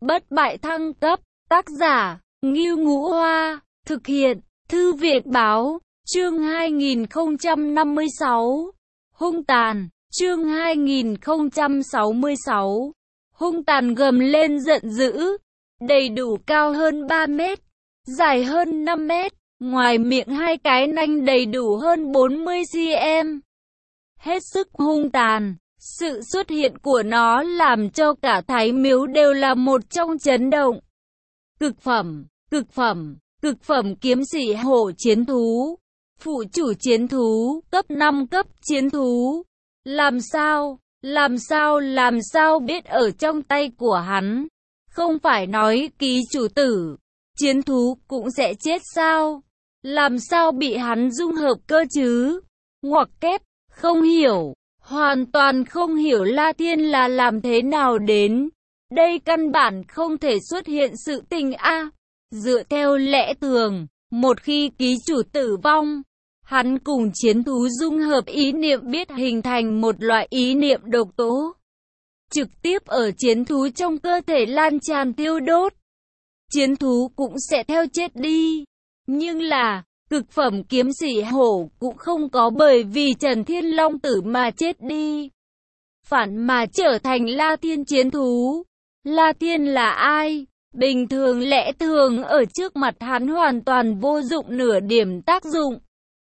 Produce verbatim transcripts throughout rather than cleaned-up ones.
Bất bại thăng cấp, tác giả, Ngưu Ngũ Hoa, thực hiện, Thư viện Báo, chương hai nghìn không trăm năm mươi sáu, hung tàn, chương hai nghìn không trăm sáu mươi sáu, hung tàn gầm lên giận dữ, đầy đủ cao hơn ba mét, dài hơn năm mét, ngoài miệng hai cái nanh đầy đủ hơn bốn mươi xăng-ti-mét, hết sức hung tàn. Sự xuất hiện của nó làm cho cả Thái Miếu đều là một trong chấn động. Cực phẩm, cực phẩm, cực phẩm kiếm sĩ hổ chiến thú, phụ chủ chiến thú, cấp năm cấp chiến thú. Làm sao, làm sao, làm sao biết ở trong tay của hắn? Không phải nói ký chủ tử, chiến thú cũng sẽ chết sao? Làm sao bị hắn dung hợp cơ chứ? Ngoặc kép, không hiểu. Hoàn toàn không hiểu La Thiên là làm thế nào đến. Đây căn bản không thể xuất hiện sự tình a. Dựa theo lẽ thường, một khi ký chủ tử vong, hắn cùng chiến thú dung hợp ý niệm biết hình thành một loại ý niệm độc tố. Trực tiếp ở chiến thú trong cơ thể lan tràn tiêu đốt. Chiến thú cũng sẽ theo chết đi. Nhưng là... cực phẩm kiếm sĩ hổ cũng không có bởi vì Trần Thiên Long tử mà chết đi. Phản mà trở thành La Thiên chiến thú. La Thiên là ai? Bình thường lẽ thường ở trước mặt hắn hoàn toàn vô dụng nửa điểm tác dụng.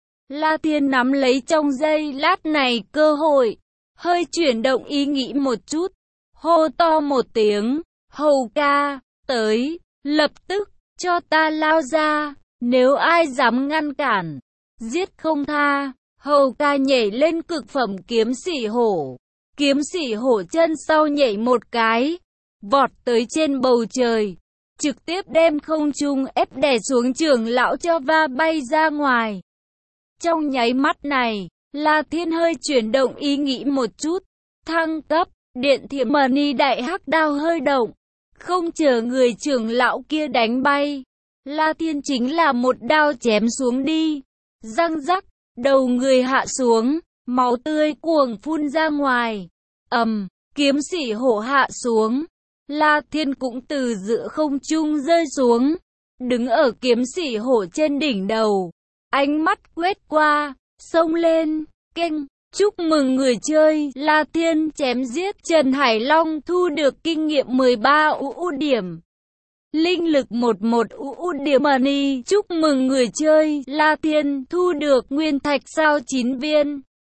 La Thiên nắm lấy trong giây lát này cơ hội. Hơi chuyển động ý nghĩ một chút. Hô to một tiếng. Hầu ca, tới, lập tức, cho ta lao ra. Nếu ai dám ngăn cản, giết không tha. Hầu ca nhảy lên cực phẩm kiếm sĩ hổ. Kiếm sĩ hổ chân sau nhảy một cái, vọt tới trên bầu trời, trực tiếp đem không trung ép đè xuống trưởng lão cho va bay ra ngoài. Trong nháy mắt này, La Thiên hơi chuyển động ý nghĩ một chút, thăng cấp, điện thiểm mani đại hắc đao hơi động, không chờ người trưởng lão kia đánh bay. La Thiên chính là một đao chém xuống đi, răng rắc, đầu người hạ xuống, máu tươi cuồng phun ra ngoài. Ầm, kiếm sĩ hổ hạ xuống, La Thiên cũng từ giữa không trung rơi xuống, đứng ở kiếm sĩ hổ trên đỉnh đầu, ánh mắt quét qua, xông lên, keng, chúc mừng người chơi, La Thiên chém giết Trần Hải Long thu được kinh nghiệm mười ba u u điểm. Linh lực một một u u điểm money, chúc mừng người chơi, La Thiên thu được nguyên thạch sao chín viên.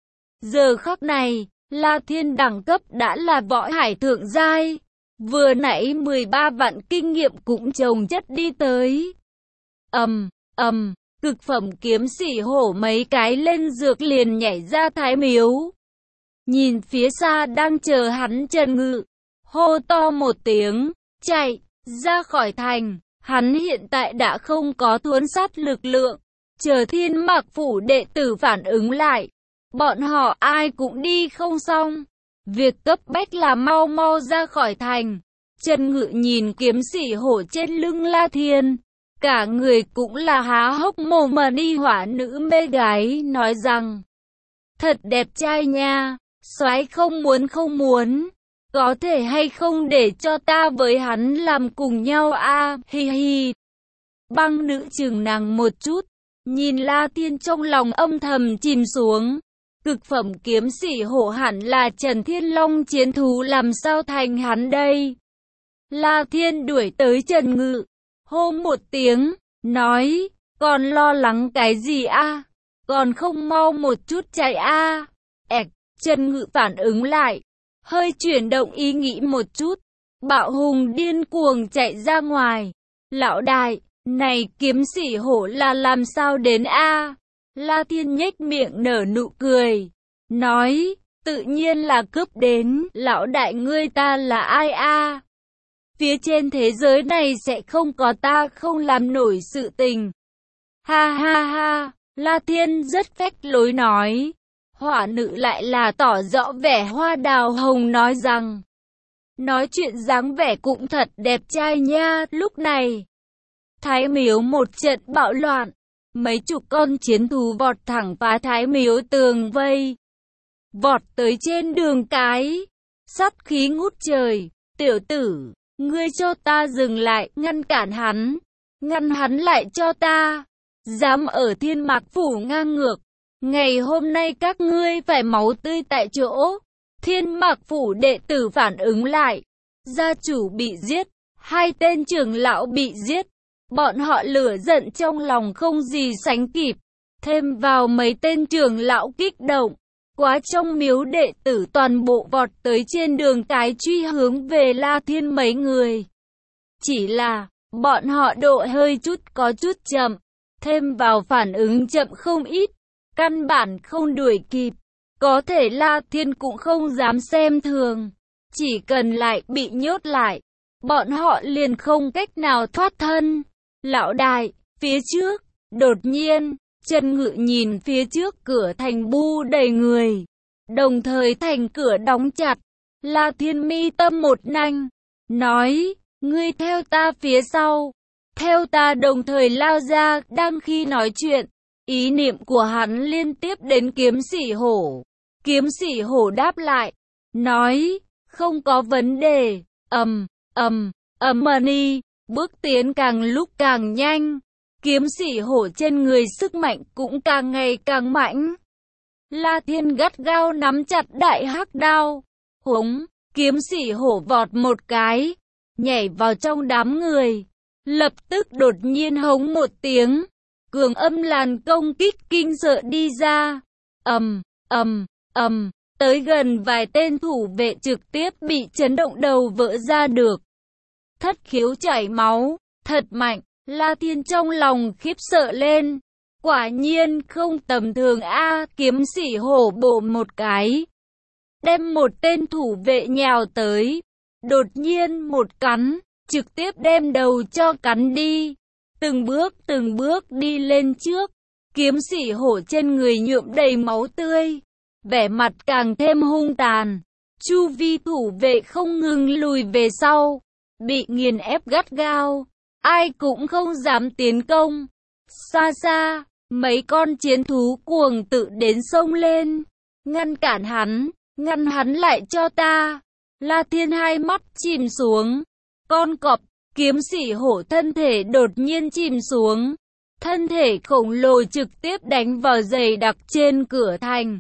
Giờ khắc này, La Thiên đẳng cấp đã là võ hải thượng giai, vừa nãy mười ba vạn kinh nghiệm cũng chồng chất đi tới. Ầm, ầm, cực phẩm kiếm sĩ hổ mấy cái lên dược liền nhảy ra Thái Miếu. Nhìn phía xa đang chờ hắn Trần Ngự, hô to một tiếng, chạy ra khỏi thành. Hắn hiện tại đã không có thuấn sát lực lượng, chờ Thiên Mạc phủ đệ tử phản ứng lại, bọn họ ai cũng đi không xong. Việc cấp bách là mau mau ra khỏi thành. Trần Ngự nhìn kiếm sĩ hổ trên lưng La Thiên, cả người cũng là há hốc mồm mà đi. Hỏa nữ mê gái nói rằng, thật đẹp trai nha, soái không muốn không muốn. Có thể hay không để cho ta với hắn làm cùng nhau a à, hi hi. Băng nữ chừng nàng một chút, nhìn La Thiên trong lòng âm thầm chìm xuống. Cực phẩm kiếm sĩ hổ hẳn là Trần Thiên Long chiến thú, làm sao thành hắn đây? La Thiên đuổi tới Trần Ngự, hô một tiếng, nói, còn lo lắng cái gì a? À? Còn không mau một chút chạy a à? Ẹc, Trần Ngự phản ứng lại. Hơi chuyển động ý nghĩ một chút, bạo hùng điên cuồng chạy ra ngoài. Lão đại, này kiếm sĩ hổ là làm sao đến a? À? La Thiên nhếch miệng nở nụ cười, nói, tự nhiên là cướp đến. Lão đại ngươi ta là ai a? À? Phía trên thế giới này sẽ không có ta không làm nổi sự tình. Ha ha ha, La Thiên rất phách lối nói. Hỏa nữ lại là tỏ rõ vẻ hoa đào hồng nói rằng, nói chuyện dáng vẻ cũng thật đẹp trai nha. Lúc này, Thái Miếu một trận bạo loạn, mấy chục con chiến thú vọt thẳng phá Thái Miếu tường vây, vọt tới trên đường cái, sát khí ngút trời. Tiểu tử, ngươi cho ta dừng lại, ngăn cản hắn, ngăn hắn lại cho ta, dám ở Thiên Mạc Phủ ngang ngược, ngày hôm nay các ngươi phải máu tươi tại chỗ. Thiên Mạc Phủ đệ tử phản ứng lại, gia chủ bị giết, hai tên trưởng lão bị giết, bọn họ lửa giận trong lòng không gì sánh kịp, thêm vào mấy tên trưởng lão kích động, quá trong miếu đệ tử toàn bộ vọt tới trên đường cái truy hướng về La Thiên mấy người. Chỉ là, bọn họ độ hơi chút có chút chậm, thêm vào phản ứng chậm không ít, căn bản không đuổi kịp. Có thể La Thiên cũng không dám xem thường, chỉ cần lại bị nhốt lại, bọn họ liền không cách nào thoát thân. Lão đại, phía trước, đột nhiên, Trần Ngự nhìn phía trước cửa thành bu đầy người, đồng thời thành cửa đóng chặt. La Thiên mi tâm một nanh, nói, ngươi theo ta phía sau, theo ta, đồng thời lao ra. Đang khi nói chuyện, ý niệm của hắn liên tiếp đến Kiếm Sĩ Hổ. Kiếm Sĩ Hổ đáp lại, nói, không có vấn đề. Ầm, ầm, ầm mani, bước tiến càng lúc càng nhanh. Kiếm Sĩ Hổ trên người sức mạnh cũng càng ngày càng mạnh. La Thiên gắt gao nắm chặt đại hắc đao. Húng, Kiếm Sĩ Hổ vọt một cái, nhảy vào trong đám người. Lập tức đột nhiên hống một tiếng, cường âm làn công kích kinh sợ đi ra. Ầm, ầm, ầm, tới gần vài tên thủ vệ trực tiếp bị chấn động đầu vỡ ra được. Thất khiếu chảy máu, thật mạnh. La Thiên trong lòng khiếp sợ lên. Quả nhiên không tầm thường a. Kiếm Sĩ Hổ bổ một cái, đem một tên thủ vệ nhào tới, đột nhiên một cắn, trực tiếp đem đầu cho cắn đi. Từng bước từng bước đi lên trước, Kiếm Sĩ Hổ trên người nhuộm đầy máu tươi, vẻ mặt càng thêm hung tàn. Chu vi thủ vệ không ngừng lùi về sau, bị nghiền ép gắt gao, ai cũng không dám tiến công. Xa xa, mấy con chiến thú cuồng tự đến xông lên, ngăn cản hắn, ngăn hắn lại cho ta. La Thiên hai mắt chìm xuống, con cọp. Kiếm Sĩ Hổ thân thể đột nhiên chìm xuống, thân thể khổng lồ trực tiếp đánh vào dày đặc trên cửa thành.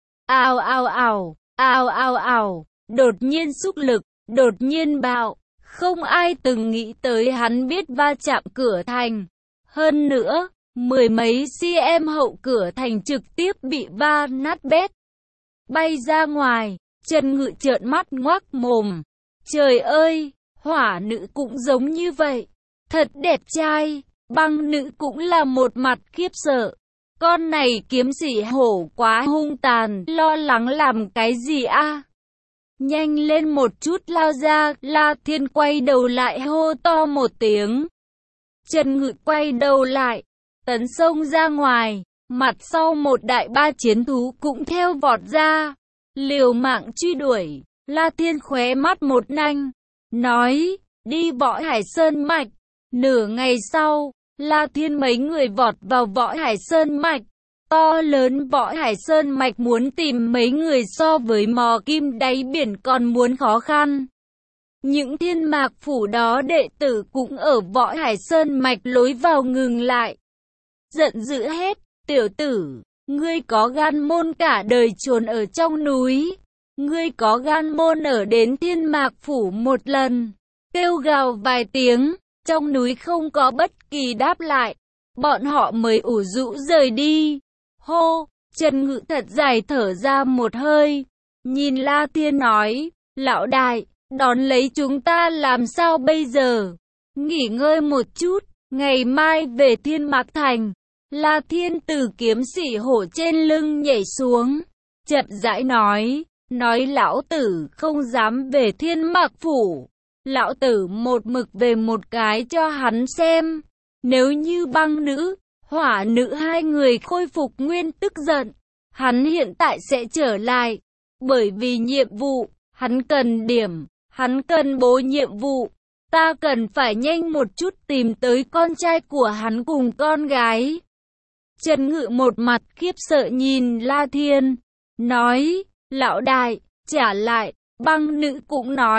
Ào ào ào, ào ào ào, đột nhiên xúc lực, đột nhiên bạo, không ai từng nghĩ tới hắn biết va chạm cửa thành. Hơn nữa, mười mấy cm hậu cửa thành trực tiếp bị va nát bét, bay ra ngoài. Trần Ngự trợn mắt ngoác mồm, trời ơi! Hỏa nữ cũng giống như vậy, thật đẹp trai. Băng nữ cũng là một mặt khiếp sợ. Con này Kiếm Sĩ Hổ quá hung tàn, lo lắng làm cái gì a? Nhanh lên một chút lao ra. La Thiên quay đầu lại hô to một tiếng. Trần Ngự quay đầu lại, tấn xông ra ngoài, mặt sau một đại ba chiến thú cũng theo vọt ra, liều mạng truy đuổi. La Thiên khóe mắt một nanh, nói, đi Võ Hải Sơn Mạch. Nửa ngày sau, La Thiên mấy người vọt vào Võ Hải Sơn Mạch. To lớn Võ Hải Sơn Mạch muốn tìm mấy người so với mò kim đáy biển còn muốn khó khăn. Những Thiên Mạc Phủ đó đệ tử cũng ở Võ Hải Sơn Mạch lối vào ngừng lại. Giận dữ hết, tiểu tử, ngươi có gan môn cả đời trốn ở trong núi. Ngươi có gan môn ở đến Thiên Mạc Phủ một lần. Kêu gào vài tiếng, trong núi không có bất kỳ đáp lại. Bọn họ mới ủ rũ rời đi. Hô, Trần Ngự thật dài thở ra một hơi. Nhìn La Thiên nói, lão đại, đón lấy chúng ta làm sao bây giờ? Nghỉ ngơi một chút, ngày mai về Thiên Mạc Thành. La Thiên từ Kiếm Sĩ Hổ trên lưng nhảy xuống, chậm rãi nói. Nói lão tử không dám về Thiên Mạc Phủ. Lão tử một mực về một cái cho hắn xem. Nếu như băng nữ, hỏa nữ hai người khôi phục nguyên tức giận, hắn hiện tại sẽ trở lại. Bởi vì nhiệm vụ, hắn cần điểm, hắn cần bố nhiệm vụ. Ta cần phải nhanh một chút tìm tới con trai của hắn cùng con gái. Trần Ngự một mặt khiếp sợ nhìn La Thiên, nói, lão đại, trả lại. Băng nữ cũng nói,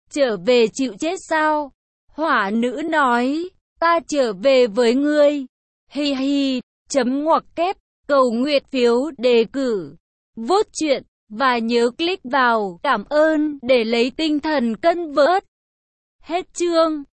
trở về chịu chết sao? Hỏa nữ nói, ta trở về với ngươi. Hi hi, chấm ngoặc kép, cầu nguyện phiếu đề cử, vote chuyện, và nhớ click vào cảm ơn để lấy tinh thần cân vớt. Hết chương.